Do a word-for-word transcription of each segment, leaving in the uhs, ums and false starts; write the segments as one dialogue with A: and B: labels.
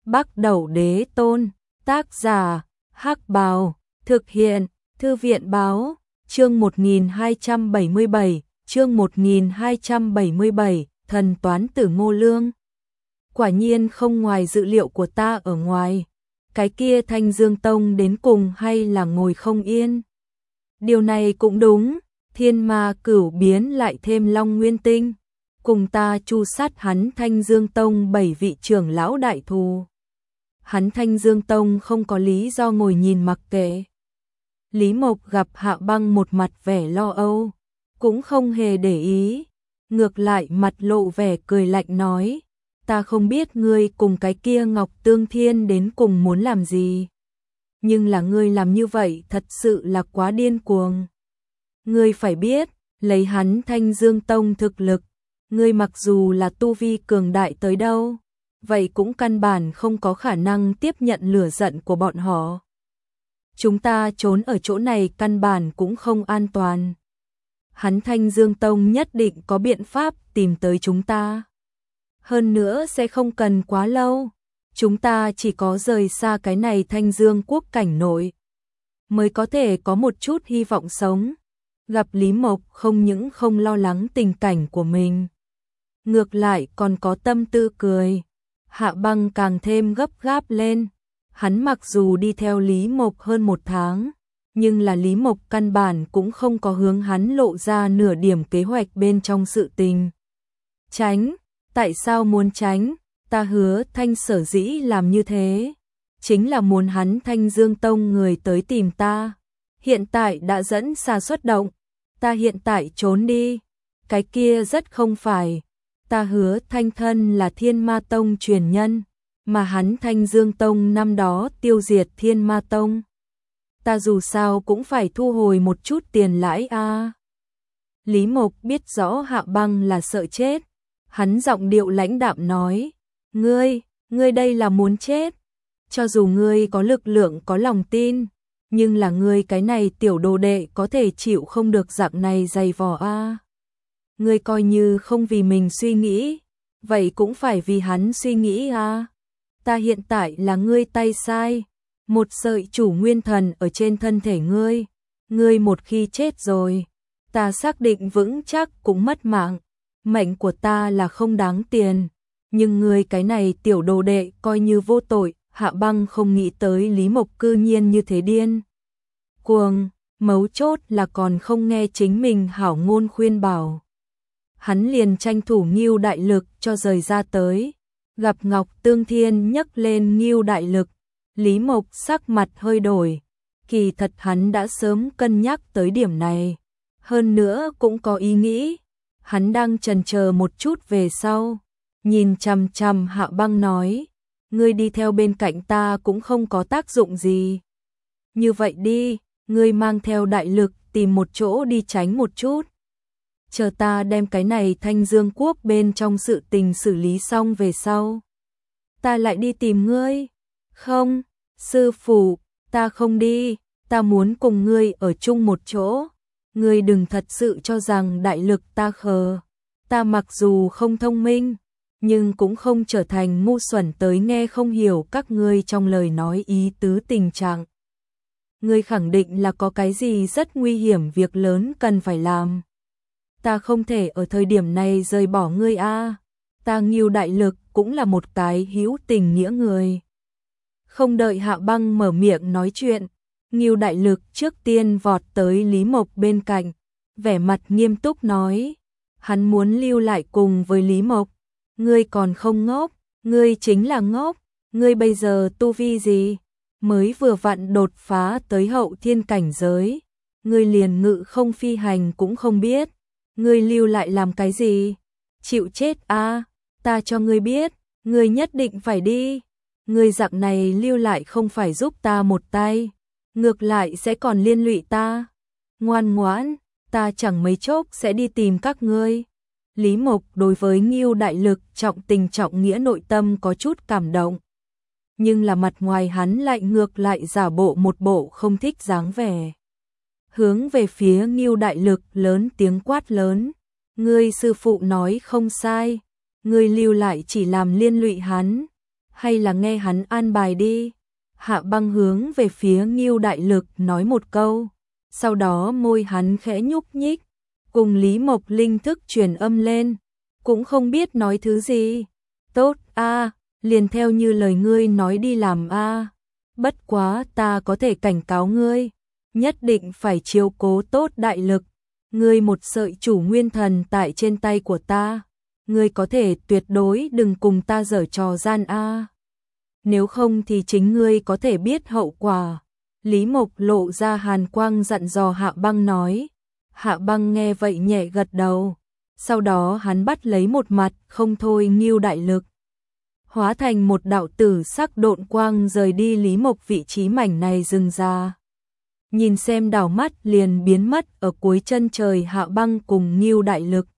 A: Bắc Đẩu Đế Tôn, tác giả, Hắc Bào, thực hiện, Thư viện báo, chương một nghìn hai trăm bảy mươi bảy, chương một nghìn hai trăm bảy mươi bảy, thần toán tử Ngô Lương. Quả nhiên không ngoài dự liệu của ta ở ngoài, cái kia Thanh Dương Tông đến cùng hay là ngồi không yên. Điều này cũng đúng, thiên ma cửu biến lại thêm Long Nguyên Tinh, cùng ta chu sát hắn Thanh Dương Tông bảy vị trưởng lão đại thù. Hắn Thanh Dương Tông không có lý do ngồi nhìn mặc kệ. Lý Mộc gặp Hạ Băng một mặt vẻ lo âu, cũng không hề để ý, ngược lại mặt lộ vẻ cười lạnh nói, ta không biết ngươi cùng cái kia Ngọc Tương Thiên đến cùng muốn làm gì, nhưng là ngươi làm như vậy thật sự là quá điên cuồng. Ngươi phải biết, lấy hắn Thanh Dương Tông thực lực, ngươi mặc dù là tu vi cường đại tới đâu, vậy cũng căn bản không có khả năng tiếp nhận lửa giận của bọn họ. Chúng ta trốn ở chỗ này căn bản cũng không an toàn. Hắn Thanh Dương Tông nhất định có biện pháp tìm tới chúng ta. Hơn nữa sẽ không cần quá lâu, chúng ta chỉ có rời xa cái này Thanh Dương quốc cảnh nội, mới có thể có một chút hy vọng sống. Gặp Lý Mộc không những không lo lắng tình cảnh của mình, ngược lại còn có tâm tư cười. Hạ Băng càng thêm gấp gáp lên. Hắn mặc dù đi theo Lý Mộc hơn một tháng, nhưng là Lý Mộc căn bản cũng không có hướng hắn lộ ra nửa điểm kế hoạch bên trong sự tình. Tránh, tại sao muốn tránh? Ta hứa Thanh sở dĩ làm như thế, chính là muốn hắn Thanh Dương Tông người tới tìm ta. Hiện tại đã dẫn xa xuất động, ta hiện tại trốn đi, cái kia rất không phải. Ta hứa Thanh thân là Thiên Ma Tông truyền nhân, mà hắn Thanh Dương Tông năm đó tiêu diệt Thiên Ma Tông. Ta dù sao cũng phải thu hồi một chút tiền lãi a. À. Lý Mộc biết rõ Hạ Băng là sợ chết, hắn giọng điệu lãnh đạm nói, ngươi, ngươi đây là muốn chết. Cho dù ngươi có lực lượng có lòng tin, nhưng là ngươi cái này tiểu đồ đệ có thể chịu không được dạng này dày vò a. À. Ngươi coi như không vì mình suy nghĩ, vậy cũng phải vì hắn suy nghĩ à. Ta hiện tại là ngươi tay sai, một sợi chủ nguyên thần ở trên thân thể ngươi, ngươi một khi chết rồi, ta xác định vững chắc cũng mất mạng. Mệnh của ta là không đáng tiền, nhưng ngươi cái này tiểu đồ đệ coi như vô tội. Hạ Băng không nghĩ tới Lý Mộc cư nhiên như thế điên cuồng, mấu chốt là còn không nghe chính mình hảo ngôn khuyên bảo. Hắn liền tranh thủ Ngưu đại lực cho rời ra tới. Gặp Ngọc Tương Thiên nhấc lên Ngưu đại lực, Lý Mộc sắc mặt hơi đổi. Kỳ thật hắn đã sớm cân nhắc tới điểm này, hơn nữa cũng có ý nghĩ. Hắn đang chần chờ một chút về sau, nhìn chằm chằm Hạ Băng nói, ngươi đi theo bên cạnh ta cũng không có tác dụng gì. Như vậy đi, ngươi mang theo đại lực tìm một chỗ đi tránh một chút. Chờ ta đem cái này Thanh Dương quốc bên trong sự tình xử lý xong về sau, ta lại đi tìm ngươi. Không, sư phụ, ta không đi, ta muốn cùng ngươi ở chung một chỗ. Ngươi đừng thật sự cho rằng đại lực ta khờ. Ta mặc dù không thông minh, nhưng cũng không trở thành ngu xuẩn tới nghe không hiểu các ngươi trong lời nói ý tứ tình trạng. Ngươi khẳng định là có cái gì rất nguy hiểm, việc lớn cần phải làm. Ta không thể ở thời điểm này rời bỏ ngươi a. À. Ta Ngưu đại lực cũng là một cái hữu tình nghĩa người. Không đợi Hạ Băng mở miệng nói chuyện, Ngưu đại lực trước tiên vọt tới Lý Mộc bên cạnh, vẻ mặt nghiêm túc nói, hắn muốn lưu lại cùng với Lý Mộc. Ngươi còn không ngốc, ngươi chính là ngốc, ngươi bây giờ tu vi gì? Mới vừa vặn đột phá tới hậu thiên cảnh giới, ngươi liền ngự không phi hành cũng không biết. Ngươi lưu lại làm cái gì? Chịu chết a, à, ta cho ngươi biết, ngươi nhất định phải đi. Ngươi dạng này lưu lại không phải giúp ta một tay, ngược lại sẽ còn liên lụy ta. Ngoan ngoãn, ta chẳng mấy chốc sẽ đi tìm các ngươi. Lý Mộc đối với Ngưu đại lực trọng tình trọng nghĩa nội tâm có chút cảm động, nhưng là mặt ngoài hắn lại ngược lại giả bộ một bộ không thích dáng vẻ. Hướng về phía Ngưu đại lực lớn tiếng quát lớn, ngươi sư phụ nói không sai, ngươi lưu lại chỉ làm liên lụy hắn. hay là nghe hắn an bài đi. Hạ Băng hướng về phía Ngưu Đại Lực nói một câu, sau đó môi hắn khẽ nhúc nhích, cùng Lý Mộc Linh thức truyền âm lên, cũng không biết nói thứ gì. Tốt a, liền theo như lời ngươi nói đi làm a. Bất quá ta có thể cảnh cáo ngươi, nhất định phải chiếu cố tốt Đại Lực. Ngươi một sợi chủ nguyên thần tại trên tay của ta, ngươi có thể tuyệt đối đừng cùng ta giở trò gian a. Nếu không thì chính ngươi có thể biết hậu quả. Lý Mộc lộ ra hàn quang dặn dò Hạ Băng nói. Hạ Băng nghe vậy nhẹ gật đầu. Sau đó hắn bắt lấy một mặt không thôi Ngưu Đại Lực, hóa thành một đạo tử sắc độn quang rời đi Lý Mộc vị trí mảnh này dừng ra. Nhìn xem đảo mắt liền biến mất ở cuối chân trời Hạ Băng cùng Ngưu Đại Lực.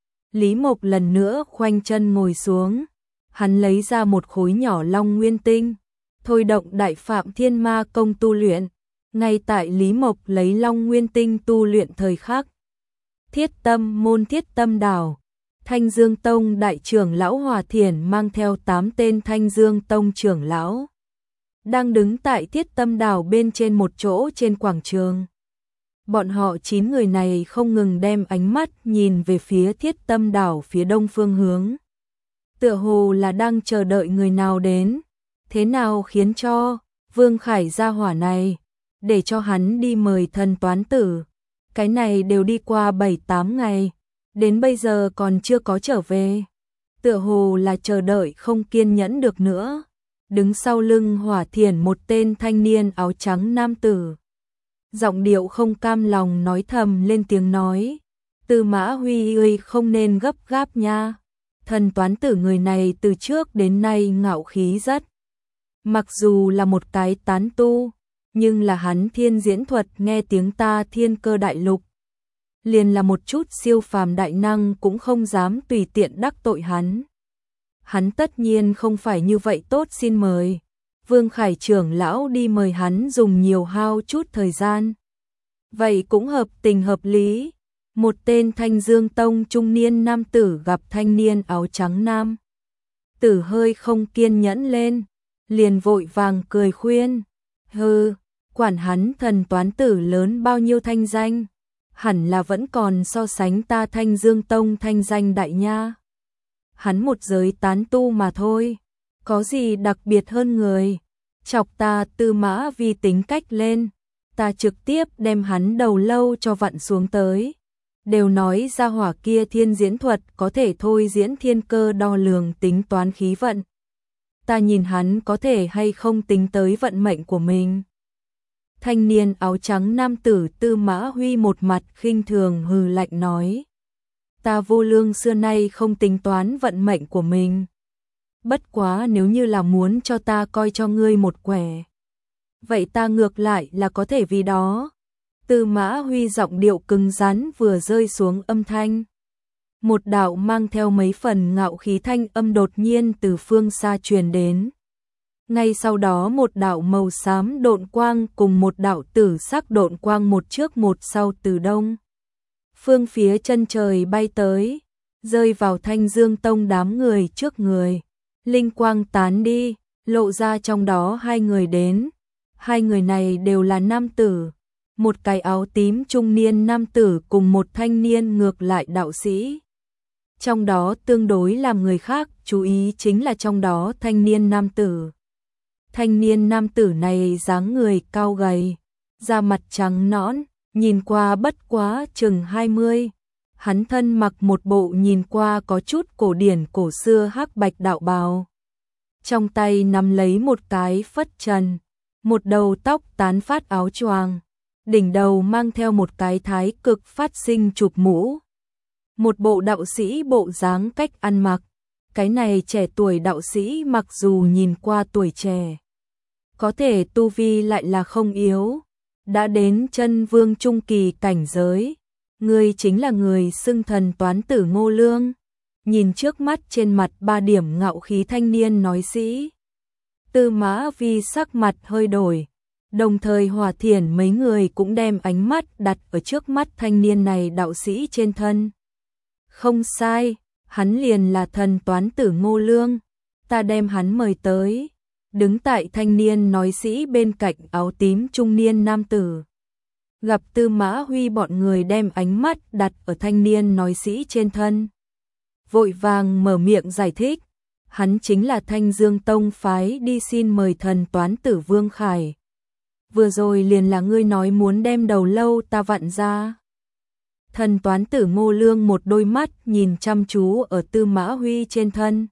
A: Lý Mộc lần nữa khoanh chân ngồi xuống, hắn lấy ra một khối nhỏ long nguyên tinh, thôi động Đại Phạm Thiên Ma công tu luyện. Ngay tại Lý Mộc lấy long nguyên tinh tu luyện thời khắc, Thiết Tâm môn Thiết Tâm đảo, Thanh Dương Tông đại trưởng lão Hòa Thiển mang theo tám tên Thanh Dương Tông trưởng lão đang đứng tại Thiết Tâm đảo bên trên một chỗ trên quảng trường. Bọn họ chín người này không ngừng đem ánh mắt nhìn về phía Thiết Tâm đảo phía đông phương hướng, tựa hồ là đang chờ đợi người nào đến. Thế nào khiến cho Vương Khải gia hỏa này để cho hắn đi mời thần toán tử? Cái này đều đi qua bảy tám ngày, đến bây giờ còn chưa có trở về. Tựa hồ là chờ đợi không kiên nhẫn được nữa. Đứng sau lưng Hỏa Thiển một tên thanh niên áo trắng nam tử, giọng điệu không cam lòng nói thầm lên tiếng nói. Tư Mã Huy ơi, không nên gấp gáp nha. Thần toán tử người này từ trước đến nay ngạo khí rất. Mặc dù là một cái tán tu, nhưng là hắn thiên diễn thuật nghe tiếng ta thiên cơ đại lục. Liền là một chút siêu phàm đại năng cũng không dám tùy tiện đắc tội hắn. Hắn tất nhiên không phải như vậy tốt, xin mời. Vương Khải trưởng lão đi mời hắn dùng nhiều hao chút thời gian. Vậy cũng hợp tình hợp lý. Một tên Thanh Dương Tông trung niên nam tử gặp thanh niên áo trắng nam tử hơi không kiên nhẫn lên, liền vội vàng cười khuyên. Hừ, quản hắn thần toán tử lớn bao nhiêu thanh danh, hẳn là vẫn còn so sánh ta Thanh Dương Tông thanh danh đại nha. Hắn một giới tán tu mà thôi, có gì đặc biệt hơn người. Chọc ta Tư Mã Vi tính cách lên, ta trực tiếp đem hắn đầu lâu cho vặn xuống tới. Đều nói ra hỏa kia thiên diễn thuật có thể thôi diễn thiên cơ đo lường tính toán khí vận. Ta nhìn hắn có thể hay không tính tới vận mệnh của mình. Thanh niên áo trắng nam tử Tư Mã Huy một mặt khinh thường hừ lạnh nói. Ta vô lương xưa nay không tính toán vận mệnh của mình. Bất quá nếu như là muốn cho ta coi cho ngươi một quẻ, vậy ta ngược lại là có thể vì đó. Tư Mã Huy giọng điệu cứng rắn vừa rơi xuống âm thanh, một đạo mang theo mấy phần ngạo khí thanh âm đột nhiên từ phương xa truyền đến. Ngay sau đó một đạo màu xám độn quang cùng một đạo tử sắc độn quang một trước một sau từ đông phương phía chân trời bay tới, rơi vào Thanh Dương Tông đám người trước người. Linh quang tán đi, lộ ra trong đó hai người đến. Hai người này đều là nam tử, một cái áo tím trung niên nam tử cùng một thanh niên ngược lại đạo sĩ. Trong đó tương đối làm người khác chú ý chính là trong đó thanh niên nam tử. Thanh niên nam tử này dáng người cao gầy, da mặt trắng nõn, nhìn qua bất quá chừng hai mươi. Hắn thân mặc một bộ nhìn qua có chút cổ điển cổ xưa hắc bạch đạo bào. Trong tay nắm lấy một cái phất trần, một đầu tóc tán phát áo choàng, đỉnh đầu mang theo một cái thái cực phát sinh chụp mũ. Một bộ đạo sĩ bộ dáng cách ăn mặc. Cái này trẻ tuổi đạo sĩ mặc dù nhìn qua tuổi trẻ, có thể tu vi lại là không yếu, đã đến chân vương trung kỳ cảnh giới. Người chính là người xưng thần toán tử Ngô Lương. Nhìn trước mắt trên mặt ba điểm ngạo khí thanh niên nói sĩ, Tư Mã Vi sắc mặt hơi đổi, đồng thời Hòa Thiển mấy người cũng đem ánh mắt đặt ở trước mắt thanh niên này đạo sĩ trên thân. Không sai, hắn liền là thần toán tử Ngô Lương. ta đem hắn mời tới. Đứng tại thanh niên nói sĩ bên cạnh áo tím trung niên nam tử. Gặp Tư Mã Huy bọn người đem ánh mắt đặt ở thanh niên nói sĩ trên thân. Vội vàng mở miệng giải thích. Hắn chính là Thanh Dương Tông phái đi xin mời thần toán tử Vương Khải. Vừa rồi liền là ngươi nói muốn đem đầu lâu ta vặn ra. Thần toán tử Ngô Lương một đôi mắt nhìn chăm chú ở Tư Mã Huy trên thân.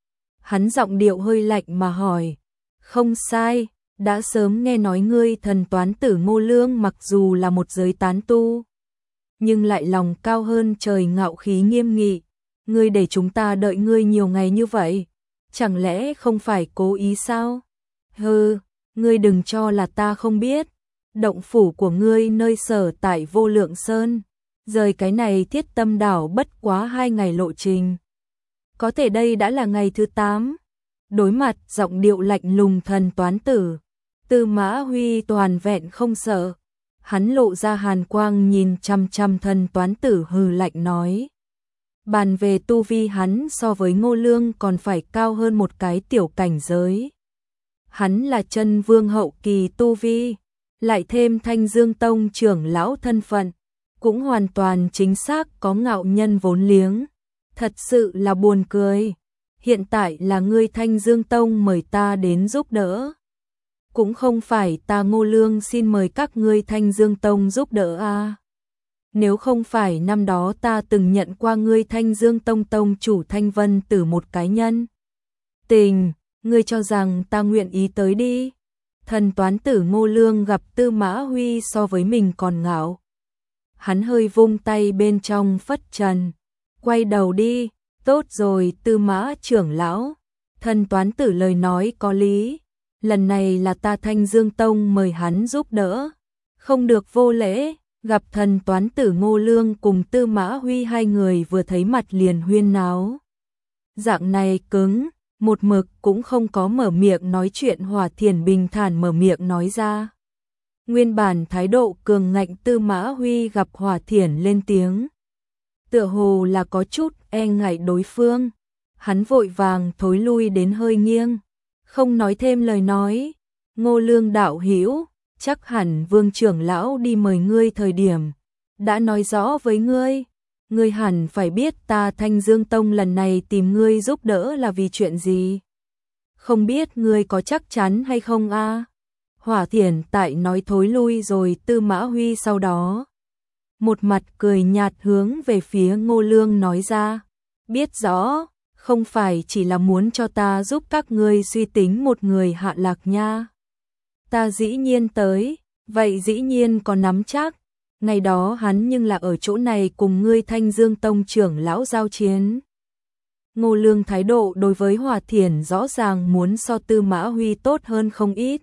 A: Hắn giọng điệu hơi lạnh mà hỏi. Không sai, đã sớm nghe nói ngươi thần toán tử Ngô Lương mặc dù là một giới tán tu. Nhưng lại lòng cao hơn trời ngạo khí nghiêm nghị. Ngươi để chúng ta đợi ngươi nhiều ngày như vậy. Chẳng lẽ không phải cố ý sao? Hừ, ngươi đừng cho là ta không biết. Động phủ của ngươi nơi sở tại Vô Lượng Sơn. Rời cái này Thiết Tâm đảo bất quá hai ngày lộ trình. Có thể đây đã là ngày thứ tám. Đối mặt giọng điệu lạnh lùng thần toán tử. Tư Mã Huy toàn vẹn không sợ. Hắn lộ ra hàn quang nhìn chăm chăm thần toán tử hừ lạnh nói. Bàn về tu vi hắn so với Ngô Lương còn phải cao hơn một cái tiểu cảnh giới. Hắn là chân vương hậu kỳ tu vi, lại thêm Thanh Dương Tông trưởng lão thân phận, cũng hoàn toàn chính xác có ngạo nhân vốn liếng. Thật sự là buồn cười. Hiện tại là ngươi Thanh Dương Tông mời ta đến giúp đỡ. Cũng không phải ta Ngô Lương xin mời các ngươi Thanh Dương Tông giúp đỡ à. Nếu không phải năm đó ta từng nhận qua ngươi Thanh Dương Tông tông chủ Thanh Vân Tử một cái nhân tình, ngươi cho rằng ta nguyện ý tới đi. Thần toán tử Ngô Lương gặp Tư Mã Huy so với mình còn ngạo. Hắn hơi vung tay bên trong phất trần. Quay đầu đi, tốt rồi Tư Mã trưởng lão. Thần toán tử lời nói có lý. Lần này là ta Thanh Dương Tông mời hắn giúp đỡ. Không được vô lễ. Gặp thần toán tử Ngô Lương cùng Tư Mã Huy hai người vừa thấy mặt liền huyên náo. Dạng này cứng, một mực cũng không có mở miệng nói chuyện. Hỏa Thiển bình thản mở miệng nói ra. Nguyên bản thái độ cường ngạnh Tư Mã Huy gặp Hỏa Thiển lên tiếng. Tựa hồ là có chút e ngại đối phương. Hắn vội vàng thối lui đến hơi nghiêng. Không nói thêm lời nói. Ngô Lương đạo hữu, chắc hẳn Vương trưởng lão đi mời ngươi thời điểm. Đã nói rõ với ngươi. Ngươi hẳn phải biết ta Thanh Dương Tông lần này tìm ngươi giúp đỡ là vì chuyện gì. Không biết ngươi có chắc chắn hay không a? À? Hỏa Thiển tại nói thối lui rồi Tư Mã Huy sau đó. Một mặt cười nhạt hướng về phía Ngô Lương nói ra. Biết rõ, không phải chỉ là muốn cho ta giúp các ngươi suy tính một người hạ lạc nha. Ta dĩ nhiên tới, vậy dĩ nhiên có nắm chắc. Ngày đó hắn nhưng là ở chỗ này cùng ngươi Thanh Dương Tông trưởng lão giao chiến. Ngô Lương thái độ đối với Hỏa Thiển rõ ràng muốn so Tư Mã Huy tốt hơn không ít.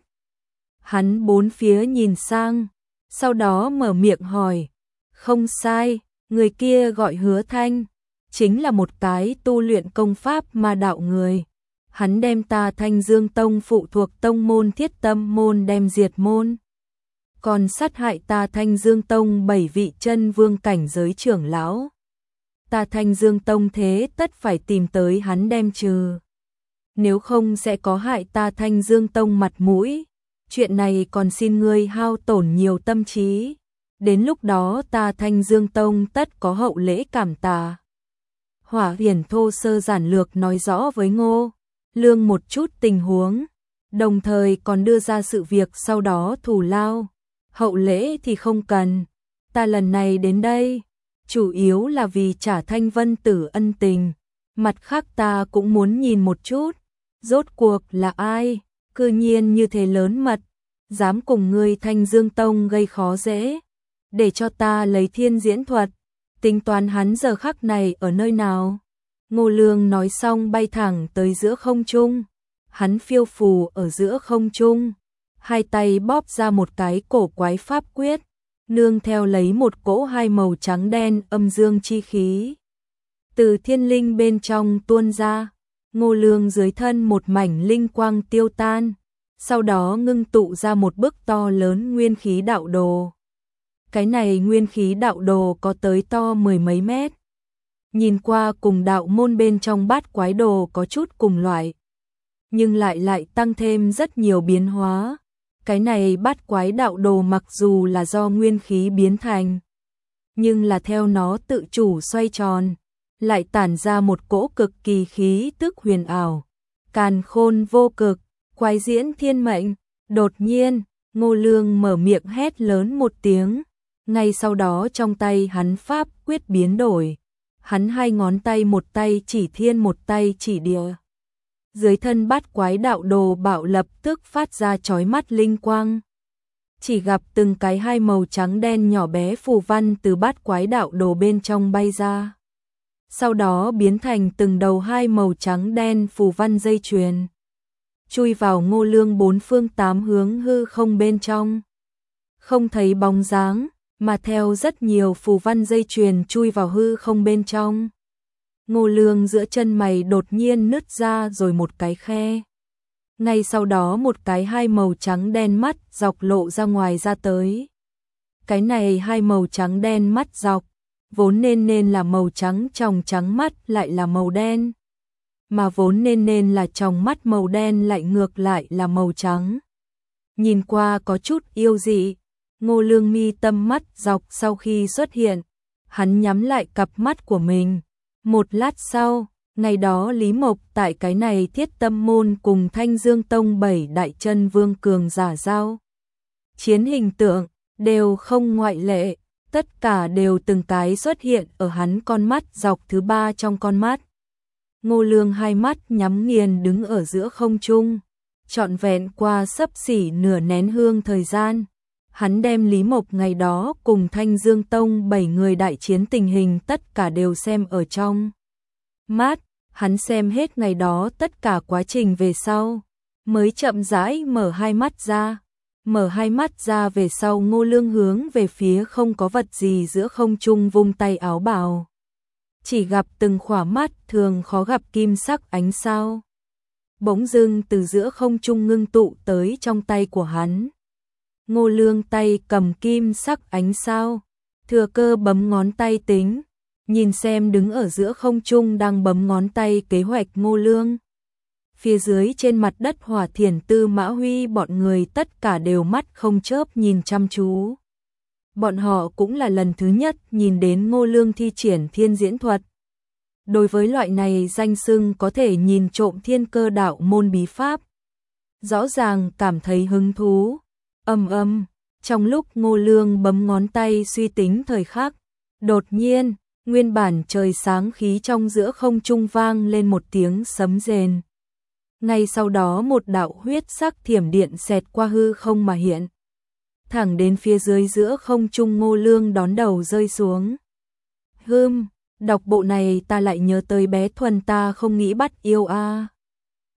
A: Hắn bốn phía nhìn sang, sau đó mở miệng hỏi. Không sai, người kia gọi Hứa Thanh, chính là một cái tu luyện công pháp ma đạo người. Hắn đem ta Thanh Dương Tông phụ thuộc tông môn Thiết Tâm môn đem diệt môn. Còn sát hại ta Thanh Dương Tông bảy vị chân vương cảnh giới trưởng lão. Ta Thanh Dương Tông thế tất phải tìm tới hắn đem trừ. Nếu không sẽ có hại ta Thanh Dương Tông mặt mũi. Chuyện này còn xin ngươi hao tổn nhiều tâm trí. Đến lúc đó ta Thanh Dương Tông tất có hậu lễ cảm tạ. Hỏa Hiển thô sơ giản lược nói rõ với Ngô Lương một chút tình huống, đồng thời còn đưa ra sự việc sau đó thù lao. Hậu lễ thì không cần, ta lần này đến đây, chủ yếu là vì trả Thanh Vân Tử ân tình. Mặt khác ta cũng muốn nhìn một chút, rốt cuộc là ai, cư nhiên như thế lớn mật, dám cùng ngươi Thanh Dương Tông gây khó dễ. Để cho ta lấy thiên diễn thuật, tính toán hắn giờ khắc này ở nơi nào. Ngô Lương nói xong bay thẳng tới giữa không trung. Hắn phiêu phù ở giữa không trung, hai tay bóp ra một cái cổ quái pháp quyết, nương theo lấy một cỗ hai màu trắng đen âm dương chi khí. Từ thiên linh bên trong tuôn ra, Ngô Lương dưới thân một mảnh linh quang tiêu tan, sau đó ngưng tụ ra một bức to lớn nguyên khí đạo đồ. Cái này nguyên khí đạo đồ có tới to mười mấy mét. Nhìn qua cùng đạo môn bên trong bát quái đồ có chút cùng loại. nhưng lại lại tăng thêm rất nhiều biến hóa. Cái này bát quái đạo đồ mặc dù là do nguyên khí biến thành, nhưng là theo nó tự chủ xoay tròn, lại tản ra một cỗ cực kỳ khí tức huyền ảo, càn khôn vô cực, quái diễn thiên mệnh. Đột nhiên, Ngô Lương mở miệng hét lớn một tiếng, ngay sau đó trong tay hắn pháp quyết biến đổi, hắn hai ngón tay một tay chỉ thiên một tay chỉ địa. Dưới thân bát quái đạo đồ bạo lập tức phát ra chói mắt linh quang. Chỉ gặp từng cái hai màu trắng đen nhỏ bé phù văn từ bát quái đạo đồ bên trong bay ra. Sau đó biến thành từng đầu hai màu trắng đen phù văn dây chuyền, chui vào Ngô Lương bốn phương tám hướng hư không bên trong. Không thấy bóng dáng, mà theo rất nhiều phù văn dây chuyền chui vào hư không bên trong. Ngô Lương giữa chân mày đột nhiên nứt ra rồi một cái khe. Ngay sau đó một cái hai màu trắng đen mắt dọc lộ ra ngoài ra tới. Cái này hai màu trắng đen mắt dọc, vốn nên nên là màu trắng tròng trắng mắt lại là màu đen. Mà vốn nên nên là tròng mắt màu đen lại ngược lại là màu trắng. Nhìn qua có chút yêu dị. Ngô Lương mi tâm mắt dọc sau khi xuất hiện, hắn nhắm lại cặp mắt của mình. Một lát sau, ngày đó Lý Mộc tại cái này Thiết Tâm môn cùng Thanh Dương Tông bảy đại chân vương cường giả giao chiến hình tượng, đều không ngoại lệ, tất cả đều từng cái xuất hiện ở hắn con mắt dọc thứ ba trong con mắt. Ngô Lương hai mắt nhắm nghiền đứng ở giữa không trung, trọn vẹn qua xấp xỉ nửa nén hương thời gian. Hắn đem Lý Mộc ngày đó cùng Thanh Dương Tông bảy người đại chiến tình hình tất cả đều xem ở trong mắt, hắn xem hết ngày đó tất cả quá trình về sau, mới chậm rãi mở hai mắt ra. Mở hai mắt ra về sau Ngô Lương hướng về phía không có vật gì giữa không trung vung tay áo bào. Chỉ gặp từng khỏa mắt thường khó gặp kim sắc ánh sao. Bỗng dưng từ giữa không trung ngưng tụ tới trong tay của hắn. Ngô Lương tay cầm kim sắc ánh sao, thừa cơ bấm ngón tay tính, nhìn xem đứng ở giữa không trung đang bấm ngón tay kế hoạch Ngô Lương. Phía dưới trên mặt đất Hỏa Thiển Tư Mã Huy bọn người tất cả đều mắt không chớp nhìn chăm chú. Bọn họ cũng là lần thứ nhất nhìn đến Ngô Lương thi triển thiên diễn thuật. Đối với loại này danh xưng có thể nhìn trộm thiên cơ đạo môn bí pháp, rõ ràng cảm thấy hứng thú. Âm âm, trong lúc Ngô Lương bấm ngón tay suy tính thời khắc, đột nhiên, nguyên bản trời sáng khí trong giữa không trung vang lên một tiếng sấm rền. Ngay sau đó một đạo huyết sắc thiểm điện xẹt qua hư không mà hiện, thẳng đến phía dưới giữa không trung. Ngô Lương đón đầu rơi xuống. Hừm, đọc bộ này ta lại nhớ tới bé Thuần ta không nghĩ bắt yêu a. À.